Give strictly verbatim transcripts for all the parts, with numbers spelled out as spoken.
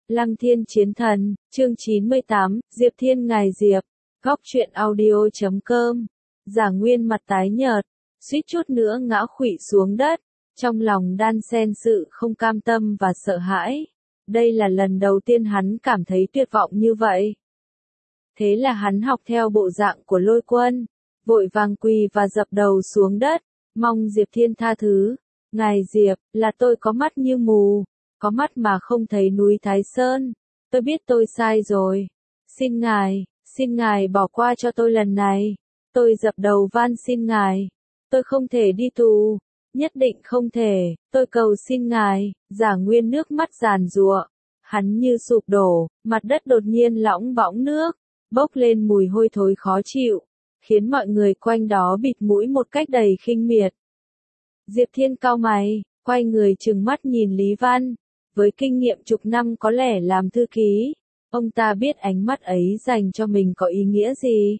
Lăng Thiên Chiến Thần, chương chín mươi tám, Diệp Thiên ngài Diệp, góc truyện audio chấm com. Giả Nguyên mặt tái nhợt, suýt chút nữa ngã khuỵu xuống đất, trong lòng đan xen sự không cam tâm và sợ hãi. Đây là lần đầu tiên hắn cảm thấy tuyệt vọng như vậy. Thế là hắn học theo bộ dạng của Lôi Quân, vội vàng quỳ và dập đầu xuống đất, mong Diệp Thiên tha thứ. Ngài Diệp, là tôi có mắt như mù, có mắt mà không thấy núi Thái Sơn, tôi biết tôi sai rồi. Xin ngài, xin ngài bỏ qua cho tôi lần này. Tôi dập đầu van xin ngài. Tôi không thể đi tù, nhất định không thể, tôi cầu xin ngài. Giả Nguyên nước mắt giàn giụa, hắn như sụp đổ, mặt đất đột nhiên lõng bõng nước, bốc lên mùi hôi thối khó chịu, khiến mọi người quanh đó bịt mũi một cách đầy khinh miệt. Diệp Thiên cau mày, quay người trừng mắt nhìn Lý Văn, với kinh nghiệm chục năm có lẽ làm thư ký, ông ta biết ánh mắt ấy dành cho mình có ý nghĩa gì.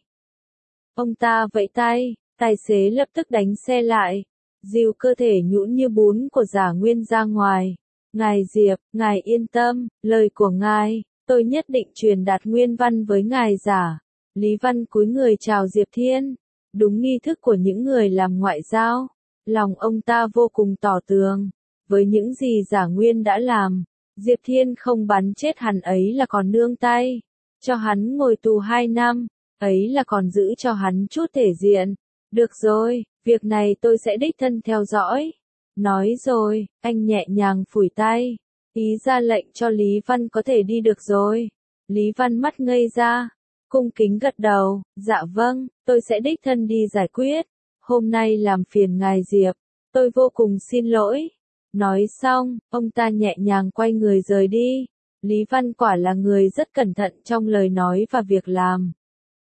Ông ta vẫy tay, tài xế lập tức đánh xe lại, dìu cơ thể nhũn như bún của Giả Nguyên ra ngoài. Ngài Diệp, ngài yên tâm, lời của ngài, tôi nhất định truyền đạt nguyên văn với ngài Giả. Lý Văn cúi người chào Diệp Thiên, đúng nghi thức của những người làm ngoại giao. Lòng ông ta vô cùng tỏ tường, với những gì Giả Nguyên đã làm, Diệp Thiên không bắn chết hắn ấy là còn nương tay, cho hắn ngồi tù hai năm, ấy là còn giữ cho hắn chút thể diện. Được rồi, việc này tôi sẽ đích thân theo dõi. Nói rồi, anh nhẹ nhàng phủi tay, ý ra lệnh cho Lý Văn có thể đi được rồi. Lý Văn mắt ngây ra, cung kính gật đầu, dạ vâng, tôi sẽ đích thân đi giải quyết. Hôm nay làm phiền ngài Diệp, tôi vô cùng xin lỗi. Nói xong, ông ta nhẹ nhàng quay người rời đi. Lý Văn quả là người rất cẩn thận trong lời nói và việc làm.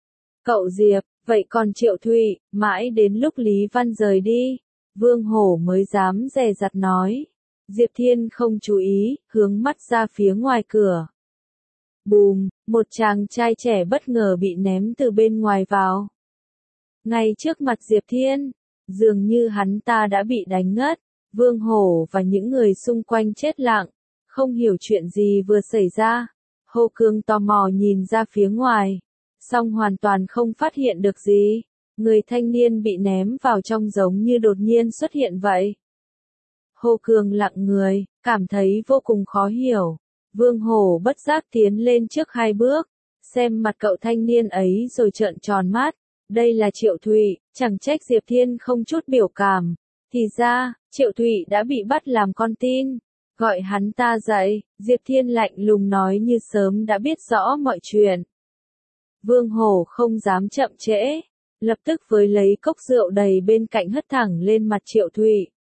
Cậu Diệp, vậy còn Triệu Thụy, mãi đến lúc Lý Văn rời đi, Vương Hổ mới dám dè dặt nói. Diệp Thiên không chú ý, hướng mắt ra phía ngoài cửa. Bùm, một chàng trai trẻ bất ngờ bị ném từ bên ngoài vào. Ngay trước mặt Diệp Thiên, dường như hắn ta đã bị đánh ngất. Vương Hổ và những người xung quanh chết lặng, không hiểu chuyện gì vừa xảy ra. Hồ Cương tò mò nhìn ra phía ngoài, song hoàn toàn không phát hiện được gì. Người thanh niên bị ném vào trong giống như đột nhiên xuất hiện vậy. Hồ Cương lặng người, cảm thấy vô cùng khó hiểu. Vương Hổ bất giác tiến lên trước hai bước, xem mặt cậu thanh niên ấy rồi trợn tròn mắt. Đây là Triệu Thụy, chẳng trách Diệp Thiên không chút biểu cảm. Thì ra, Triệu Thụy đã bị bắt làm con tin. Gọi hắn ta dậy, Diệp Thiên lạnh lùng nói như sớm đã biết rõ mọi chuyện. Vương Hổ không dám chậm trễ, lập tức với lấy cốc rượu đầy bên cạnh hất thẳng lên mặt Triệu Thụy.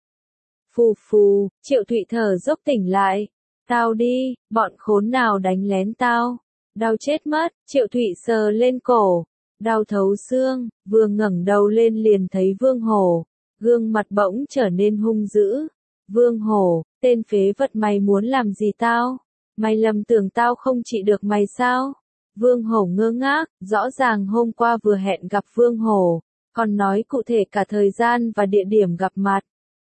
Phù phù, Triệu Thụy thở dốc tỉnh lại. Tao đi, bọn khốn nào đánh lén tao. Đau chết mất, Triệu Thụy sờ lên cổ. Đau thấu xương, vừa ngẩng đầu lên liền thấy Vương Hổ, gương mặt bỗng trở nên hung dữ. Vương Hổ, tên phế vật mày muốn làm gì tao? Mày lầm tưởng tao không trị được mày sao? Vương Hổ ngơ ngác, rõ ràng hôm qua vừa hẹn gặp Vương Hổ, còn nói cụ thể cả thời gian và địa điểm gặp mặt.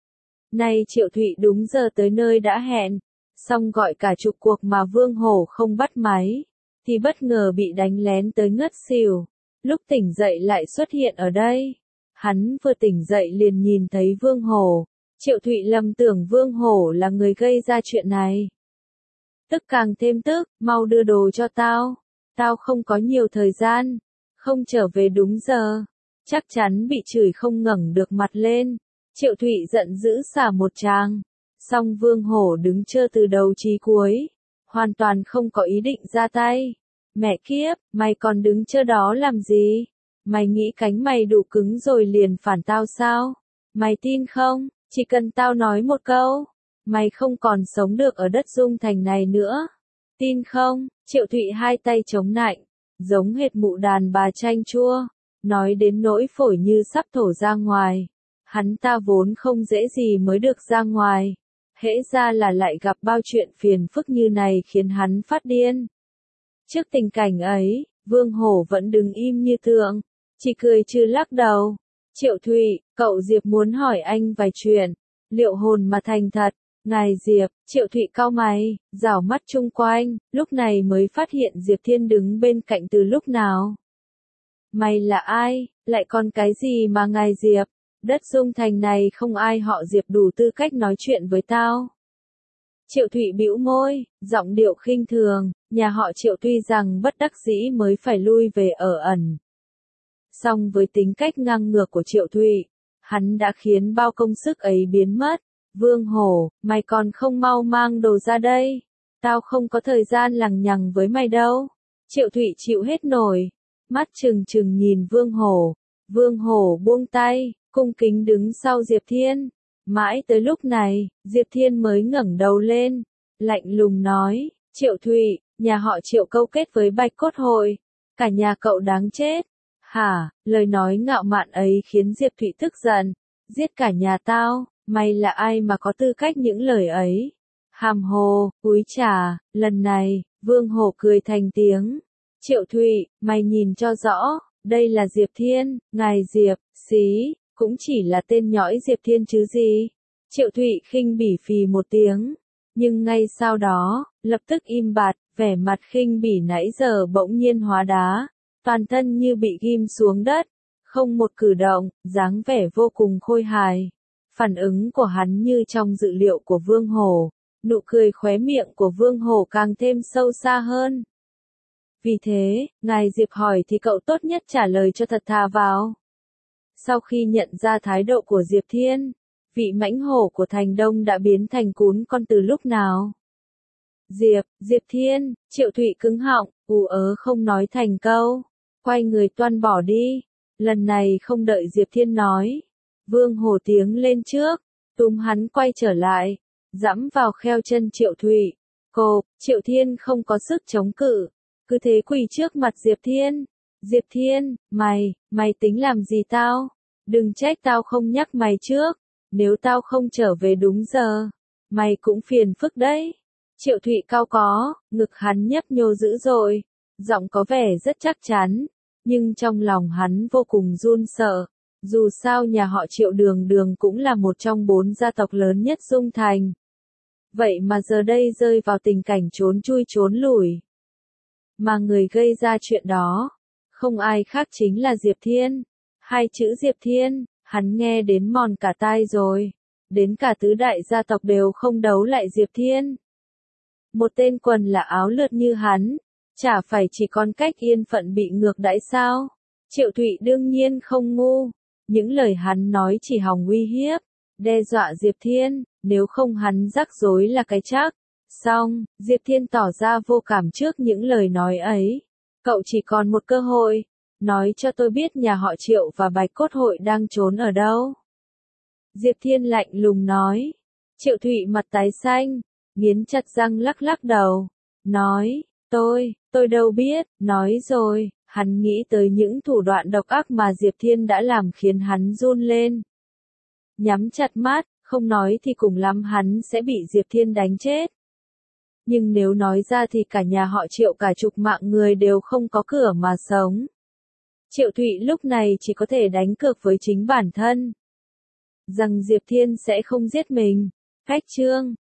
Nay Triệu Thụy đúng giờ tới nơi đã hẹn, xong gọi cả chục cuộc mà Vương Hổ không bắt máy, thì bất ngờ bị đánh lén tới ngất xỉu. Lúc tỉnh dậy lại xuất hiện ở đây. Hắn vừa tỉnh dậy liền nhìn thấy Vương Hổ. Triệu Thụy lầm tưởng Vương Hổ là người gây ra chuyện này. Tức càng thêm tức, mau đưa đồ cho tao. Tao không có nhiều thời gian. Không trở về đúng giờ, chắc chắn bị chửi không ngẩng được mặt lên. Triệu Thụy giận dữ xả một tràng. Song Vương Hổ đứng chơ từ đầu chí cuối, hoàn toàn không có ý định ra tay. Mẹ kiếp, mày còn đứng chơ đó làm gì? Mày nghĩ cánh mày đủ cứng rồi liền phản tao sao? Mày tin không? Chỉ cần tao nói một câu, mày không còn sống được ở đất Dung Thành này nữa. Tin không? Triệu Thụy hai tay chống nạnh, giống hệt mụ đàn bà chanh chua, nói đến nỗi phổi như sắp thổ ra ngoài. Hắn ta vốn không dễ gì mới được ra ngoài, hễ ra là lại gặp bao chuyện phiền phức như này khiến hắn phát điên. Trước tình cảnh ấy, Vương Hổ vẫn đứng im như tượng, chỉ cười trừ lắc đầu. Triệu Thụy, cậu Diệp muốn hỏi anh vài chuyện, liệu hồn mà thành thật, Ngài Diệp, Triệu Thụy cau mày, rảo mắt chung quanh, lúc này mới phát hiện Diệp Thiên đứng bên cạnh từ lúc nào. Mày là ai, lại còn cái gì mà ngài Diệp, đất Dung Thành này không ai họ Diệp đủ tư cách nói chuyện với tao. Triệu Thụy bĩu môi, giọng điệu khinh thường, nhà họ Triệu tuy rằng bất đắc dĩ mới phải lui về ở ẩn. Song với tính cách ngang ngược của Triệu Thụy, hắn đã khiến bao công sức ấy biến mất. Vương Hổ, mày còn không mau mang đồ ra đây. Tao không có thời gian lằng nhằng với mày đâu. Triệu Thụy chịu hết nổi. Mắt trừng trừng nhìn Vương Hổ. Vương Hổ buông tay, cung kính đứng sau Diệp Thiên. Mãi tới lúc này, Diệp Thiên mới ngẩng đầu lên. Lạnh lùng nói, Triệu Thụy, nhà họ Triệu câu kết với Bạch Cốt Hội. Cả nhà cậu đáng chết. Hả, lời nói ngạo mạn ấy khiến Diệp Thụy tức giận. Giết cả nhà tao. Mày là ai mà có tư cách những lời ấy? Hàm hồ, cúi chà, lần này, Vương Hổ cười thành tiếng. Triệu Thụy, mày nhìn cho rõ, đây là Diệp Thiên, ngài Diệp, xí, cũng chỉ là tên nhõi Diệp Thiên chứ gì. Triệu Thụy khinh bỉ phì một tiếng, nhưng ngay sau đó, lập tức im bặt, vẻ mặt khinh bỉ nãy giờ bỗng nhiên hóa đá, toàn thân như bị ghim xuống đất, không một cử động, dáng vẻ vô cùng khôi hài. Phản ứng của hắn như trong dự liệu của Vương Hổ, nụ cười khóe miệng của Vương Hổ càng thêm sâu xa hơn. Vì thế, ngài Diệp hỏi thì cậu tốt nhất trả lời cho thật thà vào. Sau khi nhận ra thái độ của Diệp Thiên, vị mãnh hổ của Thành Đông đã biến thành cún con từ lúc nào? Diệp, Diệp Thiên, Triệu Thụy cứng họng, ù ớ không nói thành câu, quay người toan bỏ đi. Lần này không đợi Diệp Thiên nói. Vương Hổ tiếng lên trước, túm hắn quay trở lại, dẫm vào kheo chân Triệu Thụy. Cô, Triệu Thiên không có sức chống cự, cứ thế quỳ trước mặt Diệp Thiên. Diệp Thiên, mày, mày tính làm gì tao? Đừng trách tao không nhắc mày trước, nếu tao không trở về đúng giờ, mày cũng phiền phức đấy. Triệu Thụy cao có, ngực hắn nhấp nhô dữ dội, giọng có vẻ rất chắc chắn, nhưng trong lòng hắn vô cùng run sợ. Dù sao nhà họ Triệu đường đường cũng là một trong bốn gia tộc lớn nhất Dung Thành. Vậy mà giờ đây rơi vào tình cảnh trốn chui trốn lủi. Mà người gây ra chuyện đó, không ai khác chính là Diệp Thiên. Hai chữ Diệp Thiên, hắn nghe đến mòn cả tai rồi. Đến cả tứ đại gia tộc đều không đấu lại Diệp Thiên. Một tên quần là áo lượt như hắn, chả phải chỉ còn cách yên phận bị ngược đãi sao? Triệu Thụy đương nhiên không ngu. Những lời hắn nói chỉ hòng uy hiếp, đe dọa Diệp Thiên, nếu không hắn rắc rối là cái chắc. Xong, Diệp Thiên tỏ ra vô cảm trước những lời nói ấy. Cậu chỉ còn một cơ hội, nói cho tôi biết nhà họ Triệu và Bạch Cốt Hội đang trốn ở đâu. Diệp Thiên lạnh lùng nói. Triệu Thụy mặt tái xanh, nghiến chặt răng lắc lắc đầu, nói, tôi, tôi đâu biết, nói rồi. Hắn nghĩ tới những thủ đoạn độc ác mà Diệp Thiên đã làm khiến hắn run lên. Nhắm chặt mắt, không nói thì cùng lắm hắn sẽ bị Diệp Thiên đánh chết. Nhưng nếu nói ra thì cả nhà họ Triệu cả chục mạng người đều không có cửa mà sống. Triệu Thụy lúc này chỉ có thể đánh cược với chính bản thân. Rằng Diệp Thiên sẽ không giết mình. Khách chương